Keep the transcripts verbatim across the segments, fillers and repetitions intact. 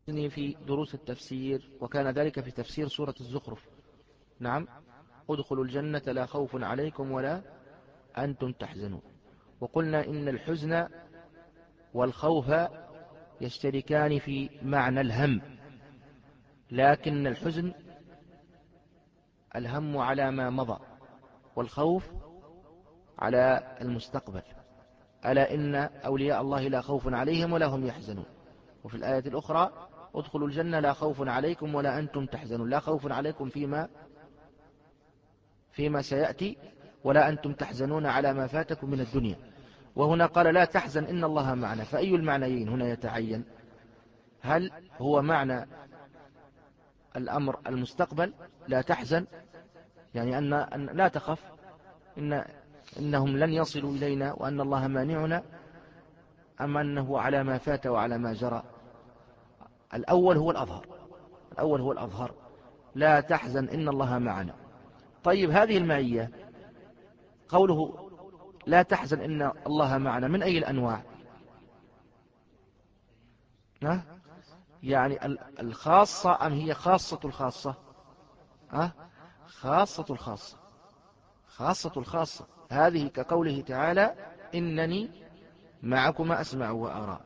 في دروس التفسير، وكان ذلك في تفسير سورة الزخرف. نعم، ادخلوا الجنة لا خوف عليكم ولا أنتم تحزنون. وقلنا إن الحزن والخوف يشتركان في معنى الهم، لكن الحزن الهم على ما مضى، والخوف على المستقبل. ألا إن أولياء الله لا خوف عليهم ولا هم يحزنون. وفي الآية الأخرى ادخلوا الجنة لا خوف عليكم ولا أنتم تحزنون، لا خوف عليكم فيما فيما سيأتي، ولا أنتم تحزنون على ما فاتكم من الدنيا. وهنا قال لا تحزن إن الله معنا، فأي المعنيين هنا يتعين؟ هل هو معنى الأمر المستقبل لا تحزن، يعني أن, أن لا تخف إن إنهم لن يصلوا إلينا وأن الله مانعنا، أم أنه على ما فات وعلى ما جرى؟ الأول هو الأظهر، الأول هو الأظهر، لا تحزن إن الله معنا. طيب هذه المعية، قوله لا تحزن إن الله معنا، من أي الأنواع؟ ها؟ يعني الخاصة أم هي خاصة الخاصة؟ ها؟ خاصة الخاصة، خاصة الخاصة. هذه كقوله تعالى إنني معكما أسمع وأرى.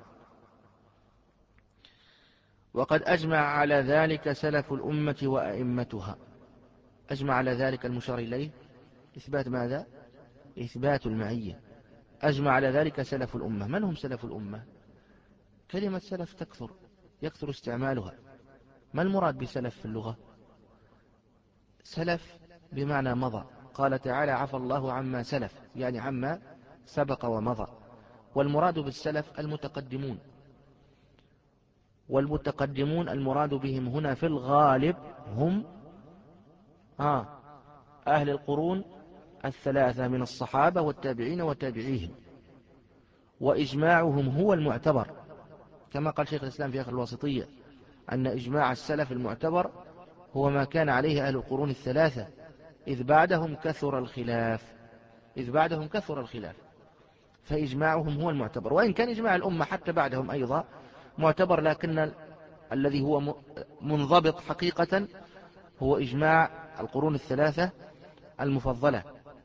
وقد أجمع على ذلك سلف الأمة وأئمتها. أجمع على ذلك المشار إليه إثبات ماذا؟ إثبات المعية. أجمع على ذلك سلف الأمة. من هم سلف الأمة؟ كلمة سلف تكثر، يكثر استعمالها. ما المراد بسلف في اللغة؟ سلف بمعنى مضى. قال تعالى عفى الله عما سلف، يعني عما سبق ومضى. والمراد بالسلف المتقدمون، والمتقدمون المراد بهم هنا في الغالب هم آه أهل القرون الثلاثة من الصحابة والتابعين وتابعيهم، وإجماعهم هو المعتبر، كما قال شيخ الإسلام في آخر الواسطية أن إجماع السلف المعتبر هو ما كان عليه أهل القرون الثلاثة، إذ بعدهم كثر الخلاف إذ بعدهم كثر الخلاف فإجماعهم هو المعتبر. وإن كان إجماع الأمة حتى بعدهم أيضا معتبر، لكن الذي هو منضبط حقيقة هو إجماع القرون الثلاثة المفضلة.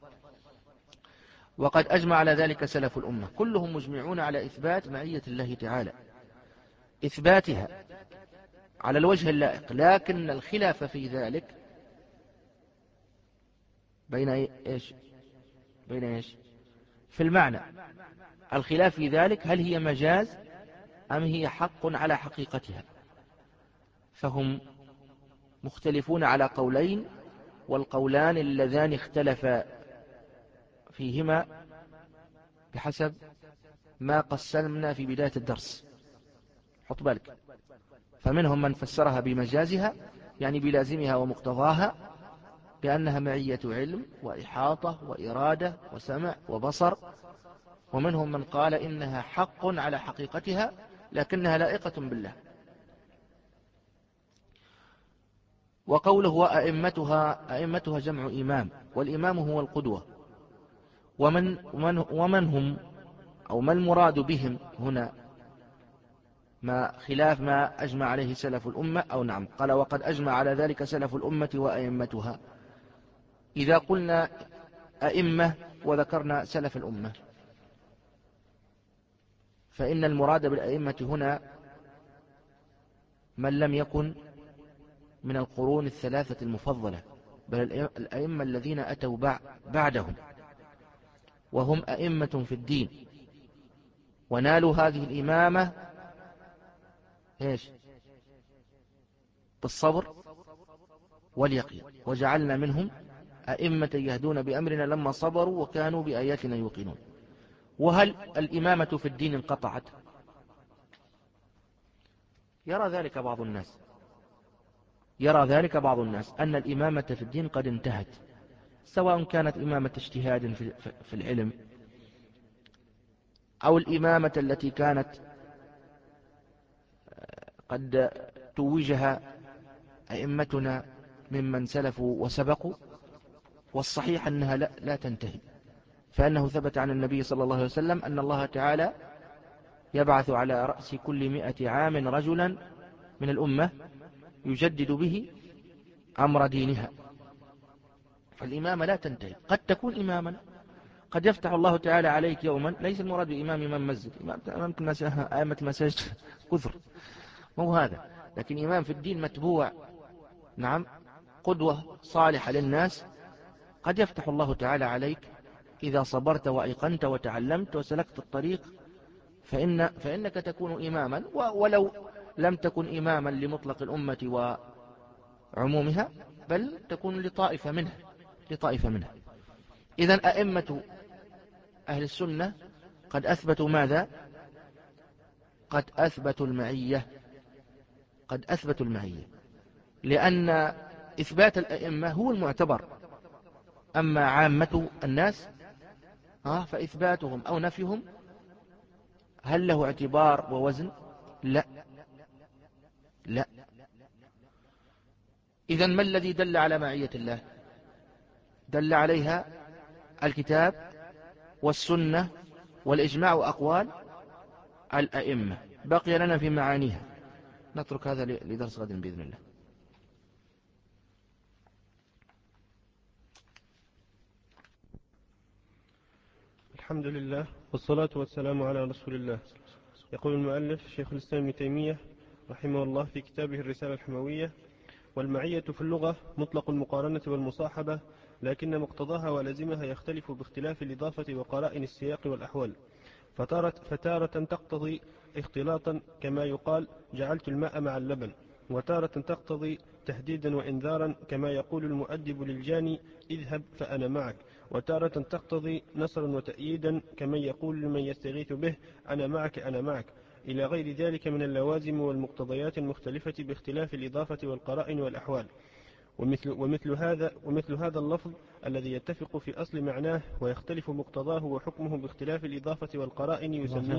وقد أجمع على ذلك سلف الأمة، كلهم مجمعون على إثبات معية الله تعالى، إثباتها على الوجه اللائق، لكن الخلاف في ذلك بين إيش؟ بين إيش؟ في المعنى. الخلاف في ذلك هل هي مجاز أم هي حق على حقيقتها؟ فهم مختلفون على قولين، والقولان اللذان اختلفا فيهما بحسب ما قسمنا في بداية الدرس. حط بالك، فمنهم من فسرها بمجازها، يعني بلازمها ومقتضاها، بأنها معية علم وإحاطة وإرادة وسمع وبصر. ومنهم من قال إنها حق على حقيقتها لكنها لائقة بالله. وقوله وأئمتها، أئمتها جمع إمام، والإمام هو القدوة. ومن, ومن, ومن هم أو ما المراد بهم هنا؟ ما خلاف ما أجمع عليه سلف الأمة، أو نعم قال وقد أجمع على ذلك سلف الأمة وأئمتها. إذا قلنا أئمة وذكرنا سلف الأمة، فإن المراد بالأئمة هنا من لم يكن من القرون الثلاثة المفضلة، بل الأئمة الذين أتوا بعدهم، وهم أئمة في الدين، ونالوا هذه الإمامة إيش؟ بالصبر واليقين، وجعلنا منهم أئمة يهدون بأمرنا لما صبروا وكانوا بآياتنا يوقنون. وهل الإمامة في الدين انقطعت؟ يرى ذلك بعض الناس يرى ذلك بعض الناس أن الإمامة في الدين قد انتهت، سواء كانت إمامة اجتهاد في العلم، أو الإمامة التي كانت قد توجها أئمتنا ممن سلفوا وسبقوا. والصحيح أنها لا, لا تنتهي، فأنه ثبت عن النبي صلى الله عليه وسلم أن الله تعالى يبعث على رأس كل مئة عام رجلا من الأمة يجدد به أمر دينها. فالإمامة لا تنتهي، قد تكون إماما، قد يفتح الله تعالى عليك يوما، ليس المراد بإمام إمام مسجد، إمام أئمة المساجد كثر، مو هذا، لكن إمام في الدين متبوع، نعم، قدوة صالحة للناس، قد يفتح الله تعالى عليك إذا صبرت وأيقنت وتعلمت وسلكت الطريق، فإن فإنك تكون إماما، ولو لم تكن إماما لمطلق الأمة وعمومها، بل تكون لطائفة منها لطائفة منها. إذن أئمة أهل السنة قد أثبتوا ماذا؟ قد أثبتوا المعية، قد أثبتوا المعية، لأن إثبات الأئمة هو المعتبر، أما عامة الناس فإثباتهم أو نفيهم هل له اعتبار ووزن؟ لا لا. إذن ما الذي دل على معية الله؟ دل عليها الكتاب والسنة والإجماع وأقوال الأئمة. بقي لنا في معانيها، نترك هذا لدرس غد بإذن الله. الحمد لله والصلاة والسلام على رسول الله. يقول المؤلف شيخ الإسلام ابن تيمية رحمه الله في كتابه الرسالة الحموية: والمعية في اللغة مطلق المقارنة والمصاحبة، لكن مقتضاها ولازمها يختلف باختلاف الإضافة وقرائن السياق والأحوال، فتارة, فتارة تقتضي اختلاطا كما يقال جعلت الماء مع اللبن، وتارة تقتضي تهديدا وإنذارا كما يقول المؤدب للجاني اذهب فأنا معك، وتارة تقتضي نصرا وتأييدا كما يقول لمن يستغيث به أنا معك أنا معك، إلى غير ذلك من اللوازم والمقتضيات المختلفة باختلاف الإضافة والقرائن والأحوال. ومثل, ومثل, هذا ومثل هذا اللفظ الذي يتفق في أصل معناه ويختلف مقتضاه وحكمه باختلاف الإضافة والقرائن يسميه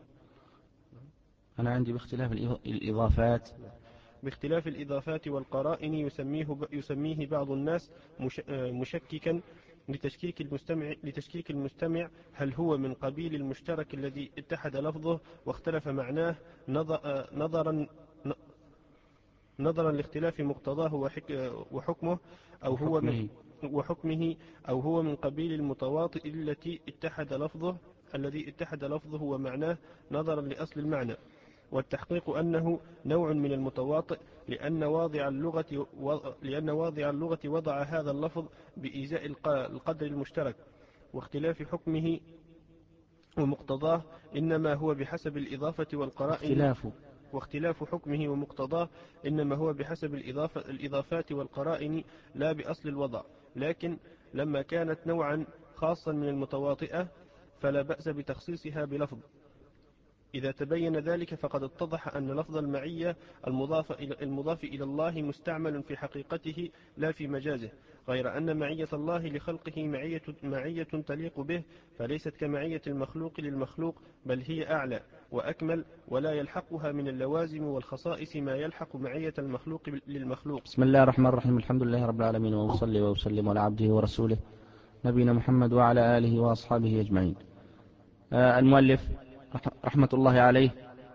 أنا عندي باختلاف الإضافات باختلاف الإضافات والقرائن يسميه, يسميه بعض الناس مشككا لتشكيك المستمع, لتشكيك المستمع هل هو من قبيل المشترك الذي اتحد لفظه واختلف معناه نظرا نظرا لاختلاف مقتضاه وحكمه أو هو من وحكمه أو هو من قبيل المتواطئ التي اتحد لفظه الذي اتحد لفظه ومعناه نظرا لأصل المعنى. والتحقيق أنه نوع من المتواطئ، لأن واضع اللغة لأن واضع اللغة وضع هذا اللفظ بإيزاء القدر المشترك، واختلاف حكمه ومقتضاه إنما هو بحسب الإضافة والقرائن اختلاف واختلاف حكمه ومقتضاه إنما هو بحسب الإضافة الإضافات والقرائن لا بأصل الوضع. لكن لما كانت نوعا خاصا من المتواطئة فلا بأس بتخصيصها بلفظ. إذا تبين ذلك فقد اتضح أن لفظ المعية المضاف إلى, المضاف إلى الله مستعمل في حقيقته لا في مجازه، غير أن معية الله لخلقه معية, معية تليق به، فليست كمعية المخلوق للمخلوق، بل هي أعلى وأكمل، ولا يلحقها من اللوازم والخصائص ما يلحق معية المخلوق للمخلوق. بسم الله الرحمن الرحيم. الحمد لله رب العالمين، وأصلي وأسلم على عبده ورسوله نبينا محمد وعلى آله وأصحابه أجمعين. آه المؤلف رحمة الله عليه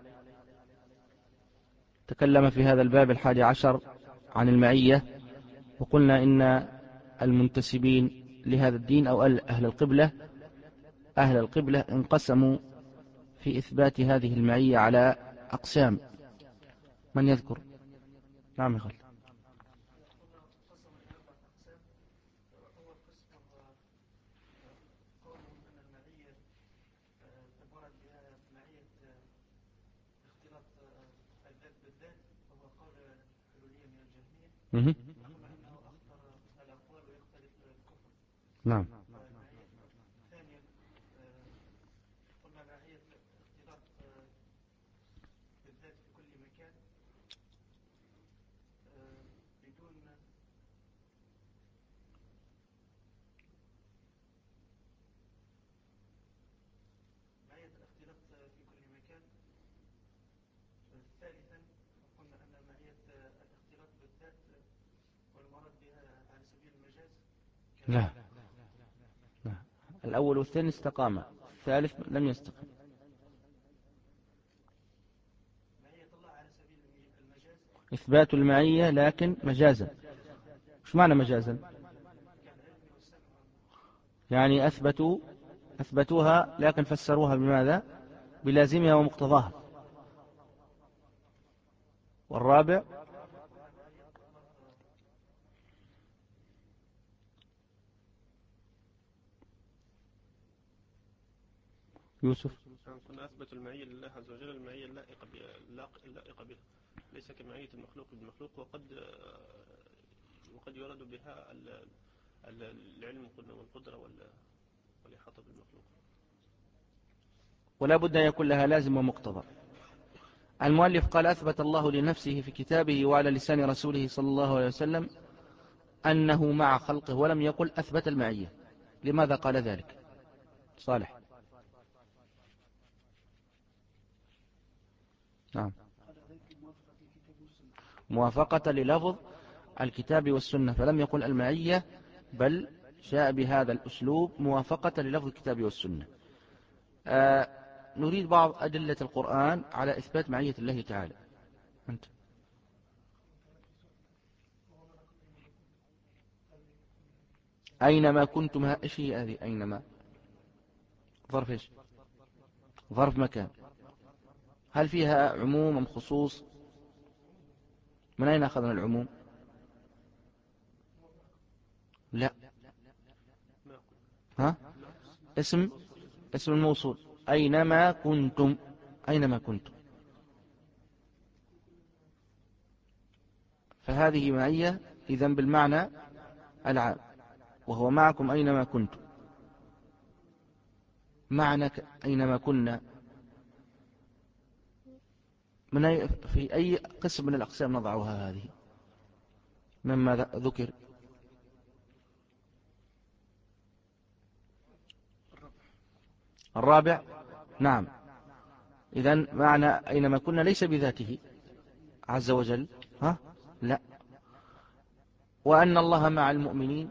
تكلم في هذا الباب الحادي عشر عن المعية، وقلنا إن المنتسبين لهذا الدين أو أهل القبلة أهل القبلة انقسموا في إثبات هذه المعية على أقسام. من يذكر؟ نعم يخل. نعم. لا. لا، الأول والثاني استقام، الثالث لم يستقم. إثبات المعية لكن مجازا. مش معنى مجازا؟ يعني أثبتوا أثبتوها لكن فسروها بماذا؟ بلازمها ومقتضاها. والرابع يوسف. كنا أثبت المعية لله عز وجل، المعية اللائقة اللائقة به، ليس كمعية المخلوق بالمخلوق، وقد وقد يرد بها العلم والقدرة والإحاطة بالمخلوق، ولا بد أن يكون لها لازم ومقتضى. المؤلف قال أثبت الله لنفسه في كتابه وعلى لسان رسوله صلى الله عليه وسلم أنه مع خلقه، ولم يقل أثبت المعية. لماذا قال ذلك؟ صالح. نعم، موافقة للفظ الكتاب والسنة، فلم يقل المعية، بل جاء بهذا الأسلوب موافقة للفظ الكتاب والسنة. آه نريد بعض أدلة القرآن على إثبات معية الله تعالى. أنت أينما كنتم، إيش هي هذه أينما؟ ظرف إيش؟ ظرف مكان. هل فيها عموم أم خصوص؟ من أين أخذنا العموم؟ لا. ها؟ اسم اسم الموصول. أينما كنتم، أينما كنتم، فهذه معية إذن بالمعنى العام، وهو معكم أينما كنتم. معنى أينما كنا من أي في أي قسم من الأقسام نضعها هذه مما ذكر؟ الرابع. نعم. إذن معنى أينما كنا ليس بذاته عز وجل، ها؟ لا. وأن الله مع المؤمنين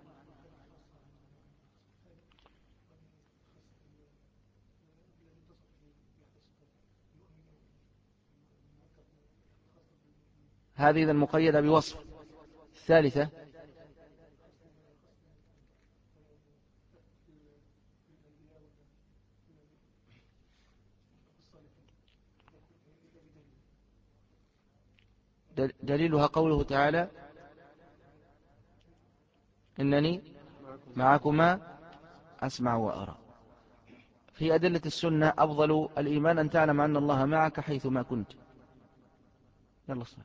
هذه إذن مقيدة بوصف. الثالثة دليلها قوله تعالى إنني معكما أسمع وأرى. في أدلة السنة أفضل الإيمان أن تعلم أن الله معك حيثما كنت. يلا صار.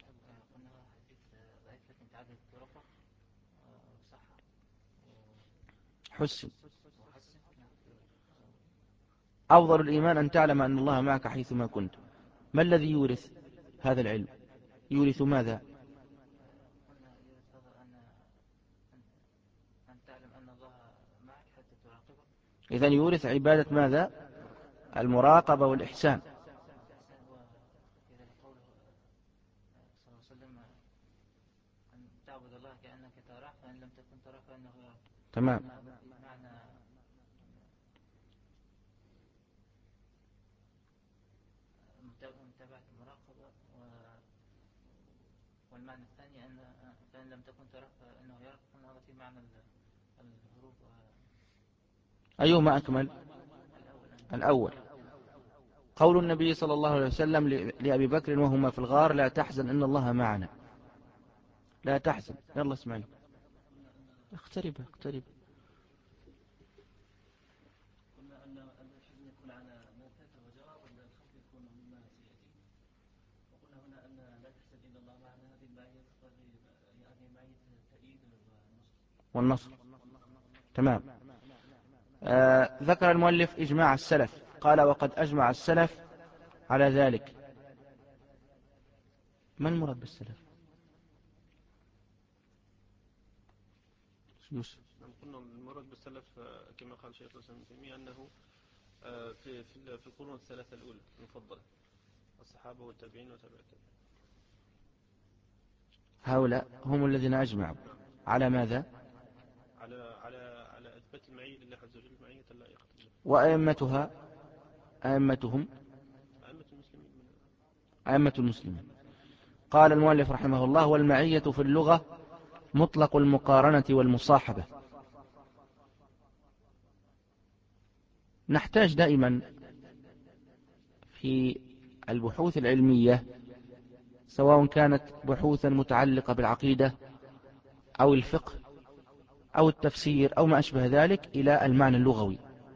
حسن. أفضل الإيمان أن تعلم أن الله معك حيثما كنت. ما الذي يورث هذا العلم؟ يورث ماذا؟ إذن يورث عبادة ماذا؟ المراقبة والإحسان. تمام. والمعنى الثاني أن فإن لم تكن تراه فإنه يراك، هذا في معنى الهروب. أيهما أكمل؟ الأول. قول النبي صلى الله عليه وسلم لأبي بكر وهما في الغار لا تحزن إن الله معنا. لا تحزن. يلا اسمعني. اقترب اقترب. قلنا أن الحزن يكون على ما فات وجرى، ولا الخوف يكون مما سيأتي. وقلنا هنا أن لا تحزن إن الله معنا، هذه المعية هذه معية التأييد والنصر. تمام. آه ذكر المؤلف إجماع السلف، قال وقد أجمع السلف على ذلك. ما المراد بالسلف؟ يوسف. قلنا المراد بالسلف كما قال شيخ الإسلام ابن تيمية أنه في في القرون الثلاثة الأولى المفضلة، الصحابة والتابعين وتابع التابعين. هؤلاء هم الذين أجمعوا على ماذا؟ على على على إثبات المعية لله عز وجل، معية اللائقة. وأئمتها أئمتهم أئمة المسلمين أئمة المسلمين قال المؤلف رحمه الله: والمعية في اللغة مطلق المقارنة والمصاحبة. نحتاج دائما في البحوث العلمية، سواء كانت بحوثا متعلقة بالعقيدة أو الفقه أو التفسير أو ما أشبه ذلك، إلى المعنى اللغوي،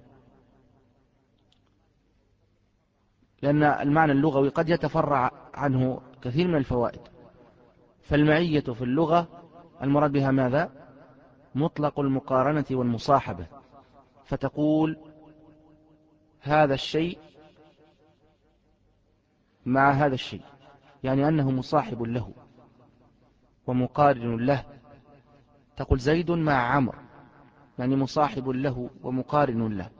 لأن المعنى اللغوي قد يتفرع عنه كثير من الفوائد. فالمعية في اللغة المراد بها ماذا؟ مطلق المقارنة والمصاحبة، فتقول هذا الشيء مع هذا الشيء، يعني أنه مصاحب له ومقارن له. تقول زيد مع عمرو، يعني مصاحب له ومقارن له.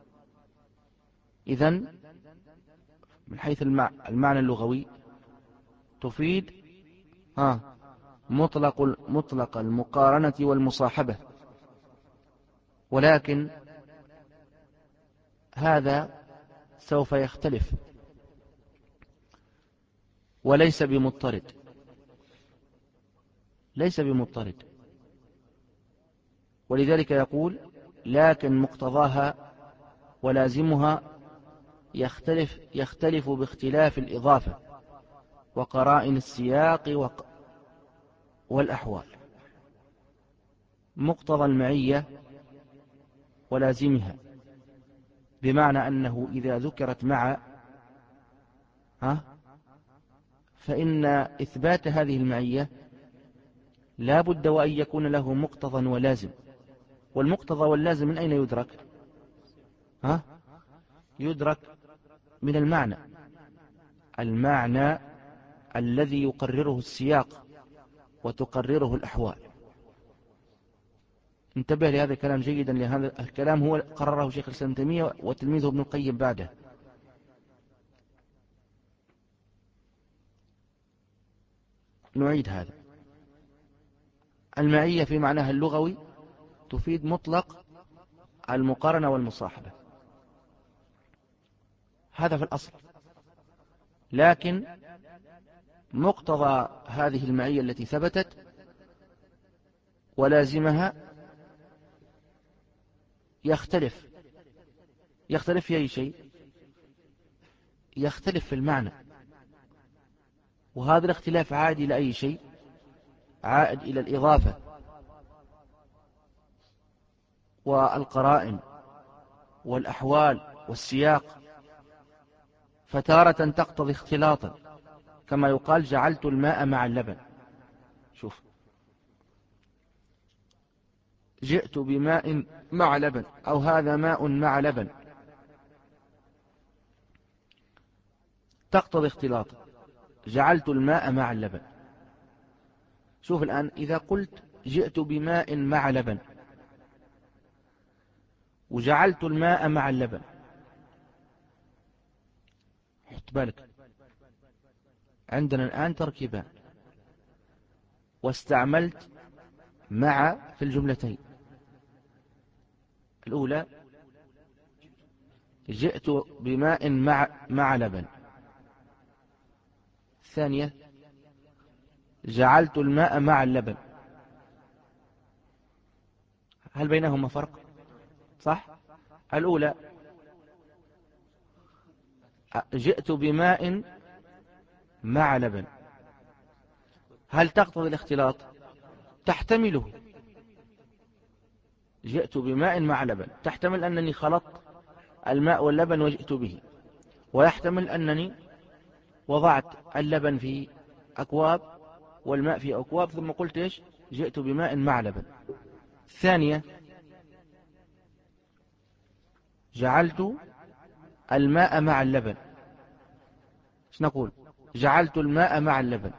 إذن من حيث المعنى اللغوي تفيد ها مطلق مطلق المقارنة والمصاحبة، ولكن هذا سوف يختلف وليس بمضطرد، ليس بمضطرد. ولذلك يقول: لكن مقتضاها ولازمها يختلف يختلف باختلاف الإضافة وقرائن السياق والأحوال. مقتضى المعية ولازمها بمعنى أنه إذا ذكرت مع ها فإن إثبات هذه المعية لا بد وأن يكون له مقتضى ولازم. والمقتضى واللازم من أين يدرك؟ ها يدرك من المعنى، المعنى الذي يقرره السياق وتقرره الأحوال. انتبه لهذا الكلام جيدا، لهذا الكلام هو قرره شيخ الإسلام ابن تيمية وتلميذه ابن القيم بعده. نعيد هذا: المعية في معناها اللغوي تفيد مطلق المقارنة والمصاحبة، هذا في الأصل. لكن مقتضى هذه المعية التي ثبتت ولازمها يختلف. يختلف في أي شيء؟ يختلف في المعنى. وهذا الاختلاف عائد إلى أي شيء؟ عائد إلى الإضافة والقرائن والأحوال والسياق. فتارة تقتضي اختلاطا، كما يقال جعلت الماء مع اللبن. شوف، جئت بماء مع لبن، أو هذا ماء مع لبن، تقتضي اختلاطا. جعلت الماء مع اللبن. شوف الآن، إذا قلت جئت بماء مع لبن وجعلت الماء مع اللبن، حط بالك، عندنا الآن تركيبان، واستعملت مع في الجملتين. الأولى جئت بماء مع مع لبن، الثانية جعلت الماء مع اللبن. هل بينهما فرق؟ صح؟ الأولى جئت بماء مع لبن، هل تقتضي الاختلاط؟ تحتمله. جئت بماء مع لبن تحتمل أنني خلطت الماء واللبن وجئت به، ويحتمل أنني وضعت اللبن في أكواب والماء في أكواب ثم قلت إيش؟ جئت بماء مع لبن. الثانية جعلت الماء مع اللبن، ايش نقول؟ جعلت الماء مع اللبن.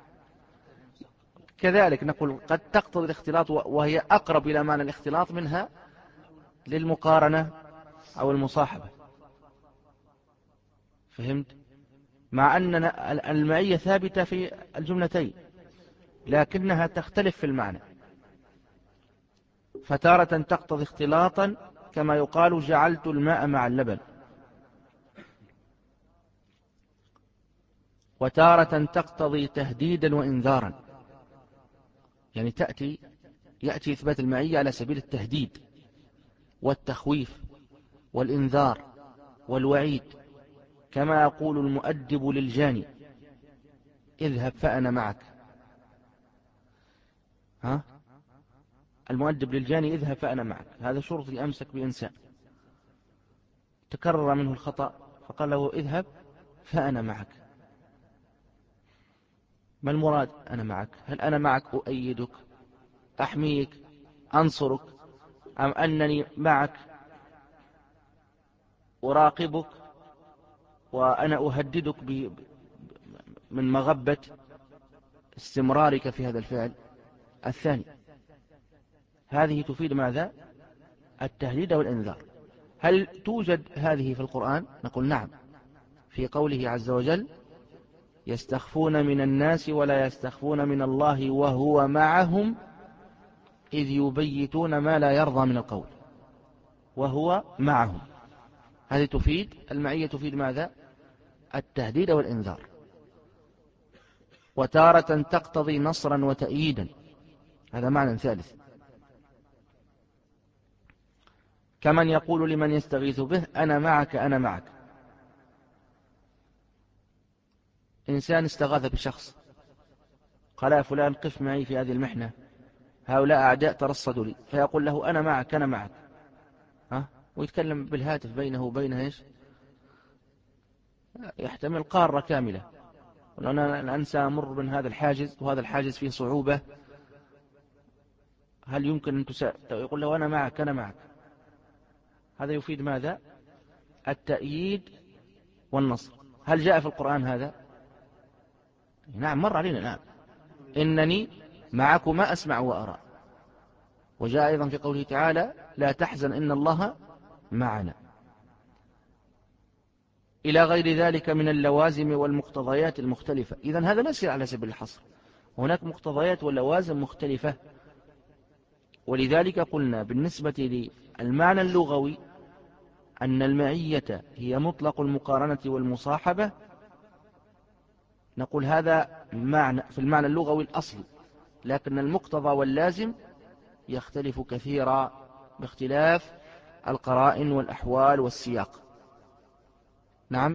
كذلك نقول قد تقتضي الاختلاط، وهي أقرب إلى معنى الاختلاط منها للمقارنة أو المصاحبة. فهمت؟ مع أن المعية ثابتة في الجملتين، لكنها تختلف في المعنى. فتارة تقتضي اختلاطا، كما يقال جعلت الماء مع اللبن. وتارة تقتضي تهديدا وإنذارا، يعني تأتي يأتي إثبات المعية على سبيل التهديد والتخويف والإنذار والوعيد، كما يقول المؤدب للجاني اذهب فأنا معك. ها؟ المؤدب للجاني اذهب فأنا معك، هذا شرطي أمسك بإنسان تكرر منه الخطأ فقال له اذهب فأنا معك. ما المراد أنا معك؟ هل أنا معك أؤيدك أحميك أنصرك، أم أنني معك أراقبك وأنا أهددك من مغبة استمرارك في هذا الفعل الثاني؟ هذه تفيد ماذا؟ التهديد والإنذار. هل توجد هذه في القرآن؟ نقول نعم، في قوله عز وجل يستخفون من الناس ولا يستخفون من الله وهو معهم إذ يبيتون ما لا يرضى من القول، وهو معهم. هذه تفيد المعية، تفيد ماذا؟ التهديد والإنذار. وتارة تقتضي نصرا وتأييدا، هذا معنى ثالث، كمن يقول لمن يستغيث به أنا معك أنا معك. إنسان استغاث بشخص قال يا فلان قف معي في هذه المحنة، هؤلاء أعداء ترصدوا لي، فيقول له أنا معك أنا معك، ها؟ ويتكلم بالهاتف بينه وبينه إيش؟ يحتمل قارة كاملة، أنا أنسى أمر من هذا الحاجز وهذا الحاجز فيه صعوبة، هل يمكن أن تسا... يقول له أنا معك أنا معك. هذا يفيد ماذا؟ التأييد والنصر. هل جاء في القرآن هذا؟ نعم مر علينا، نعم إنني معكما أسمع وأرى. وجاء أيضا في قوله تعالى لا تحزن إن الله معنا، إلى غير ذلك من اللوازم والمقتضيات المختلفة. إذن هذا ليس على سبيل الحصر، هناك مقتضيات واللوازم مختلفة. ولذلك قلنا بالنسبة للمعنى اللغوي أن المعية هي مطلق المقارنة والمصاحبة، نقول هذا معنى في المعنى اللغوي الأصلي، لكن المقتضى واللازم يختلف كثيرا باختلاف القرائن والأحوال والسياق. نعم،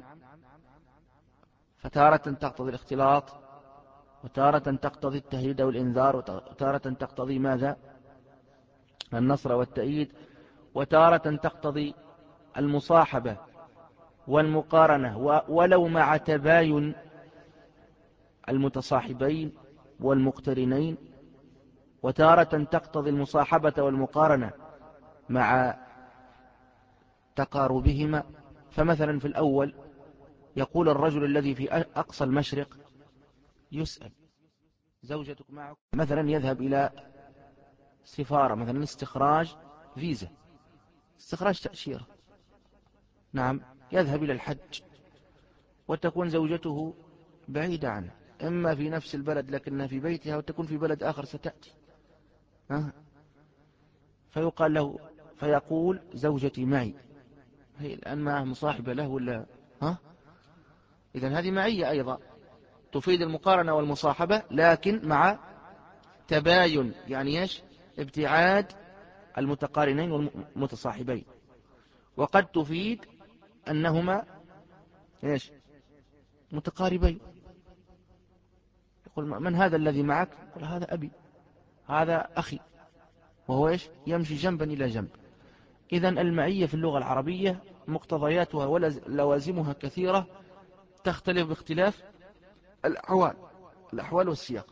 فتارة تقتضي الاختلاط، وتارة تقتضي التهديد والإنذار، وتارة تقتضي ماذا؟ النصر والتأييد، وتارة تقتضي المصاحبة والمقارنة ولو مع تباين المتصاحبين والمقترنين، وتارة تقتضي المصاحبة والمقارنة مع تقاربهما. فمثلا في الأول يقول الرجل الذي في أقصى المشرق يسأل زوجتك معك، مثلا يذهب إلى سفارة مثلا استخراج فيزا، استخراج تأشيرة، نعم يذهب إلى الحج، وتكون زوجته بعيدة عنه، إما في نفس البلد لكنها في بيتها، وتكون في بلد آخر ستأتي، ها؟ فيقال له فيقول زوجتي معي، هي الآن معه مصاحبة له ولا ها؟ إذن هذه معية أيضا تفيد المقارنة والمصاحبة، لكن مع تباين، يعني إيش؟ ابتعاد المتقارنين والمتصاحبين. وقد تفيد أنهما إيش؟ متقاربين. يقول من هذا الذي معك؟ يقول هذا أبي، هذا أخي، وهو إيش؟ يمشي جنبا إلى جنب. إذن المعية في اللغة العربية مقتضياتها ولوازمها كثيرة تختلف باختلاف الأحوال الأحوال والسياق.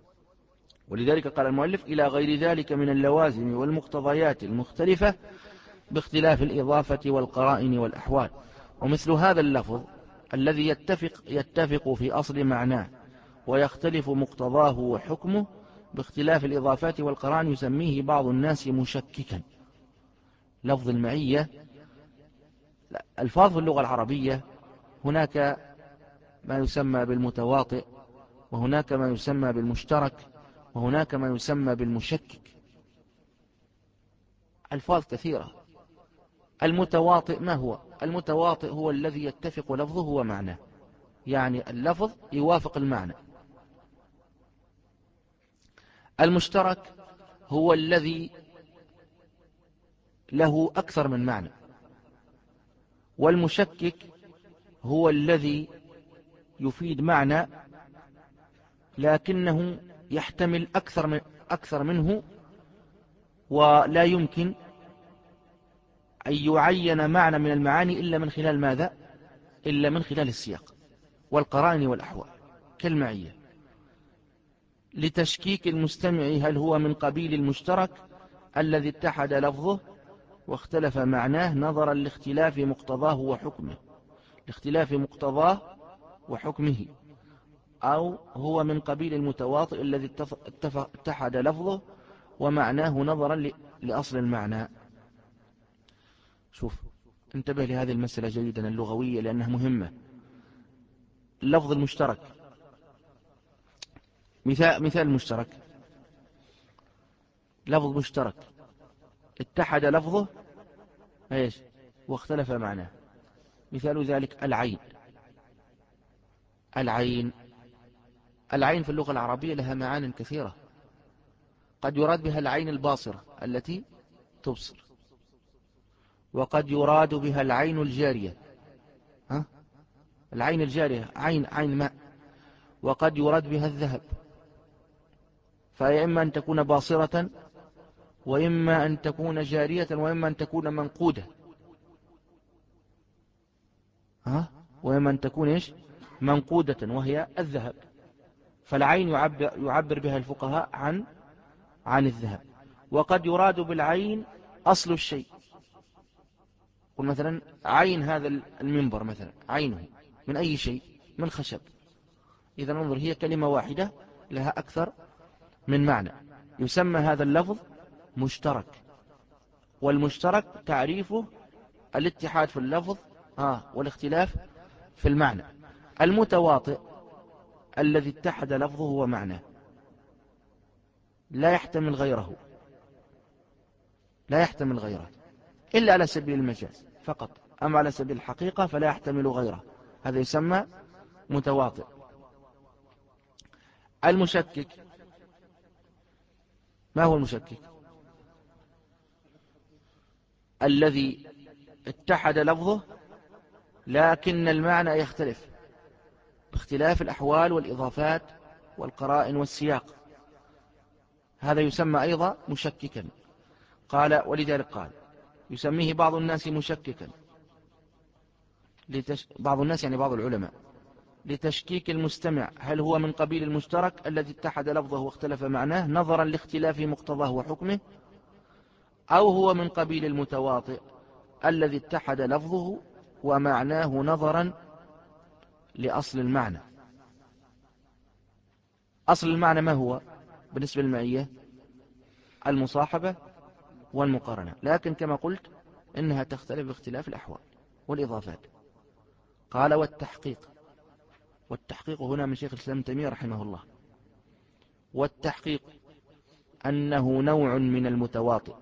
ولذلك قال المؤلف إلى غير ذلك من اللوازم والمقتضيات المختلفة باختلاف الإضافة والقرائن والأحوال. ومثل هذا اللفظ الذي يتفق, يتفق في أصل معناه ويختلف مقتضاه وحكمه باختلاف الإضافات والقرائن يسميه بعض الناس مشككا. لفظ المعية الفاظ في اللغة العربية هناك ما يسمى بالمتواطئ، وهناك ما يسمى بالمشترك، وهناك ما يسمى بالمشكك، ألفاظ كثيرة. المتواطئ ما هو؟ المتواطئ هو الذي يتفق لفظه ومعناه، يعني اللفظ يوافق المعنى. المشترك هو الذي له أكثر من معنى، والمشكك هو الذي يفيد معنى لكنه يحتمل أكثر من أكثر منه، ولا يمكن أن يعين معنى من المعاني إلا من خلال ماذا؟ إلا من خلال السياق والقرائن والأحوال كالمعية. لتشكيك المستمع هل هو من قبيل المشترك الذي اتحد لفظه واختلف معناه نظرا لاختلاف مقتضاه وحكمه، لاختلاف مقتضاه وحكمه، أو هو من قبيل المتواطئ الذي اتحد لفظه ومعناه نظرا لأصل المعنى. شوف، انتبه لهذه المسألة جيدا اللغوية لأنها مهمة. اللفظ المشترك، مثال مثال المشترك، لفظ مشترك اتحد لفظه ايش واختلف معناه. مثال ذلك العين. العين العين في اللغة العربية لها معان كثيرة. قد يراد بها العين الباصرة التي تبصر، وقد يراد بها العين الجارية، ها؟ العين الجارية عين عين ماء. وقد يراد بها الذهب، فإما أن تكون باصرة وإما أن تكون جارية وإما أن تكون منقودة، ها؟ وإما أن تكون إيش؟ منقودة وهي الذهب. فالعين يعبر, يعبر بها الفقهاء عن عن الذهب. وقد يراد بالعين أصل الشيء. قل مثلا عين هذا المنبر مثلا عينه من أي شيء؟ من خشب. إذا انظر، هي كلمة واحدة لها أكثر من معنى. يسمى هذا اللفظ مشترك. والمشترك تعريفه الاتحاد في اللفظ آه والاختلاف في المعنى. المتواطئ الذي اتحد لفظه ومعناه، لا يحتمل غيره، لا يحتمل غيره إلا على سبيل المجاز فقط، أما على سبيل الحقيقة فلا يحتمل غيره. هذا يسمى متواطئ. المشكك، ما هو المشكك؟ الذي اتحد لفظه لكن المعنى يختلف باختلاف الأحوال والإضافات والقرائن والسياق. هذا يسمى أيضا مشككا. قال ولذلك قال يسميه بعض الناس مشككا، لتش... بعض الناس يعني بعض العلماء، لتشكيك المستمع هل هو من قبيل المشترك الذي اتحد لفظه واختلف معناه نظرا لاختلاف مقتضاه وحكمه، أو هو من قبيل المتواطئ الذي اتحد لفظه ومعناه نظرا لأصل المعنى. أصل المعنى ما هو بالنسبة للمعية؟ المصاحبة والمقارنة، لكن كما قلت إنها تختلف باختلاف الأحوال والإضافات. قال والتحقيق. والتحقيق هنا من شيخ الإسلام ابن تيمية رحمه الله. والتحقيق أنه نوع من المتواطئ،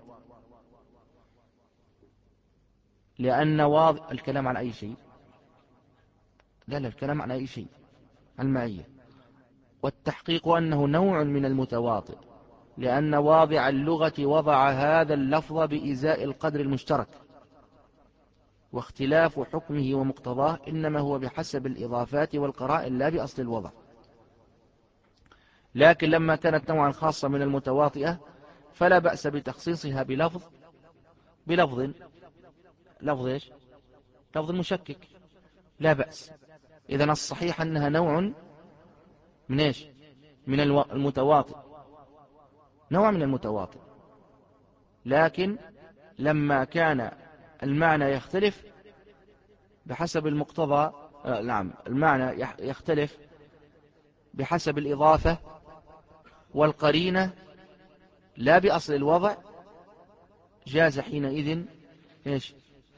لأن واضع الكلام عن أي شيء، لا لا الكلام عن أي شيء المعية. والتحقيق أنه نوع من المتواطئ لأن واضع اللغة وضع هذا اللفظ بإزاء القدر المشترك، واختلاف حكمه ومقتضاه إنما هو بحسب الإضافات والقرائن لا بأصل الوضع. لكن لما كانت نوعا خاصة من المتواطئة فلا بأس بتخصيصها بلفظ بلفظ لفظ إيش؟ لفظ مشكك، لا بأس. إذن الصحيح أنها نوع من إيش؟ من المتواطئ، نوع من المتواطئ. لكن لما كان المعنى يختلف بحسب المقتضى، آه نعم المعنى يختلف بحسب الإضافة والقرينة لا بأصل الوضع، جاز حينئذ إيش؟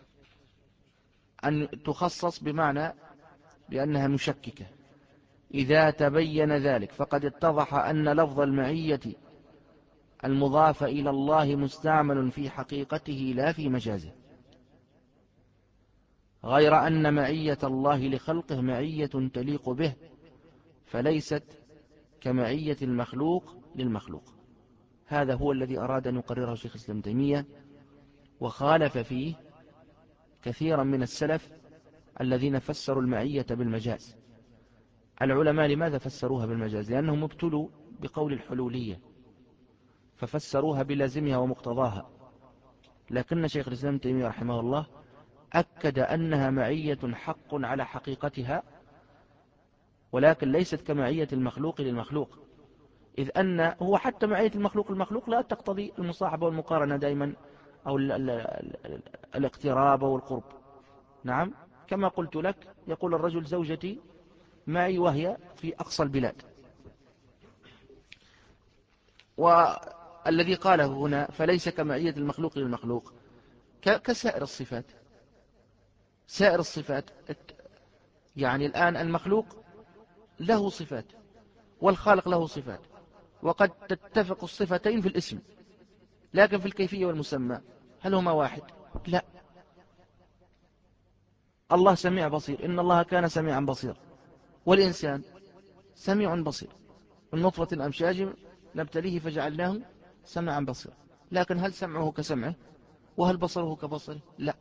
أن تخصص بمعنى بأنها مشككة. إذا تبين ذلك فقد اتضح أن لفظ المعية المضاف إلى الله مستعمل في حقيقته لا في مجازه. غير أن معية الله لخلقه معية تليق به، فليست كمعية المخلوق للمخلوق. هذا هو الذي أراد أن يقرره شيخ الإسلام ابن تيمية، وخالف فيه كثيرا من السلف الذين فسروا المعية بالمجاز. العلماء لماذا فسروها بالمجاز؟ لأنهم ابتلوا بقول الحلولية ففسروها بلازمها ومقتضاها، لكن شيخ الإسلام ابن تيمية رحمه الله أكد أنها معية حق على حقيقتها، ولكن ليست كمعية المخلوق للمخلوق، إذ أن هو حتى معية المخلوق للمخلوق لا تقتضي المصاحبة والمقارنة دائما أو ال ال ال الاقتراب والقرب. نعم، كما قلت لك يقول الرجل زوجتي معي وهي في أقصى البلاد، والذي قاله هنا فليس كمعية المخلوق للمخلوق كسائر الصفات. سائر الصفات يعني الآن المخلوق له صفات والخالق له صفات، وقد تتفق الصفتين في الاسم، لكن في الكيفية والمسمى هل هما واحد؟ لا. الله سميع بصير، إن الله كان سميعا بصير، والإنسان سميع بصير، من نطفة أمشاج نبتليه فجعلناه سميعا بصير، لكن هل سمعه كسمعه وهل بصره كبصره؟ لا.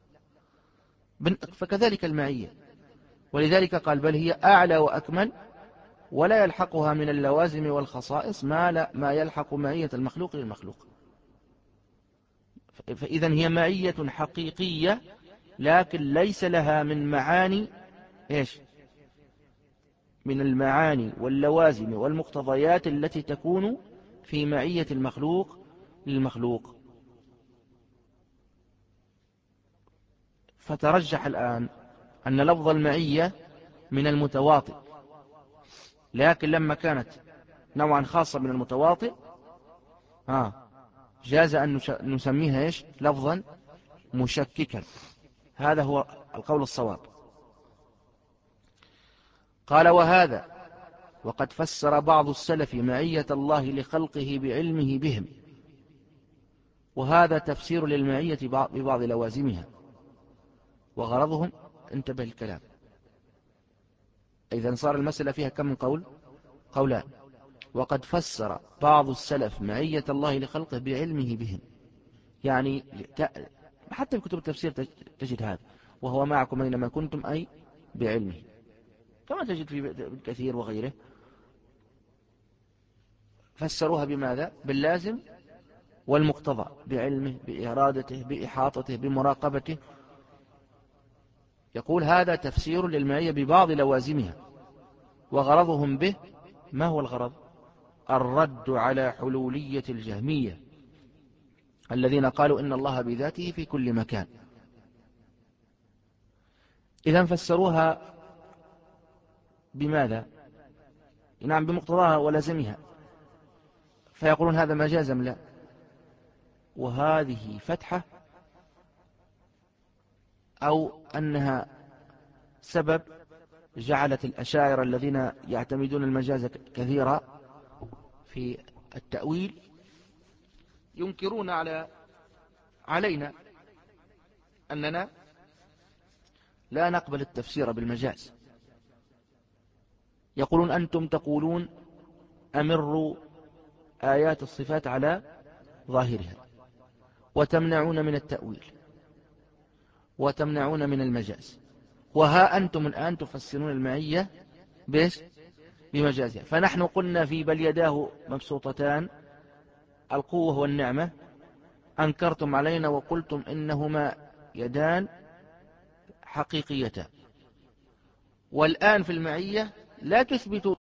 فكذلك المعية، ولذلك قال بل هي أعلى وأكمل ولا يلحقها من اللوازم والخصائص ما, لا ما يلحق معية المخلوق للمخلوق. فإذا هي معية حقيقية، لكن ليس لها من معاني إيش؟ من المعاني واللوازم والمقتضيات التي تكون في معية المخلوق للمخلوق. فترجح الآن أن لفظ المعية من المتواطئ، لكن لما كانت نوعا خاصا من المتواطئ آه جاز أن نسميها إيش؟ لفظا مشككا. هذا هو القول الصواب. قال وهذا وقد فسر بعض السلف معية الله لخلقه بعلمه بهم، وهذا تفسير للمعية ببعض لوازمها وغرضهم. انتبه الكلام، إذن صار المسألة فيها كم من قول؟ قولان. وقد فسر بعض السلف معية الله لخلقه بعلمه بهم، يعني حتى في كتب التفسير تجد هذا، وهو معكم أينما كنتم أي بعلمه، كما تجد في الكثير وغيره. فسروها بماذا؟ باللازم والمقتضى، بعلمه، بإرادته، بإحاطته، بمراقبته. يقول هذا تفسير للمعية ببعض لوازمها وغرضهم به. ما هو الغرض؟ الرد على حلولية الجهمية الذين قالوا إن الله بذاته في كل مكان. إذن فسروها بماذا؟ نعم بمقتضاها ولازمها، فيقولون هذا مجاز أم لا؟ وهذه فتحة أو أنها سبب جعلت الأشاعرة الذين يعتمدون المجاز كثيرا في التأويل ينكرون على علينا أننا لا نقبل التفسير بالمجاز. يقولون أنتم تقولون أمروا آيات الصفات على ظاهرها وتمنعون من التأويل وتمنعون من المجاز، وها أنتم الآن تفسرون المعية بس بمجازها. فنحن قلنا في بل يداه مبسوطتان القوة والنعمة، أنكرتم علينا وقلتم إنهما يدان حقيقيتان، والآن في المعية لا تثبتوا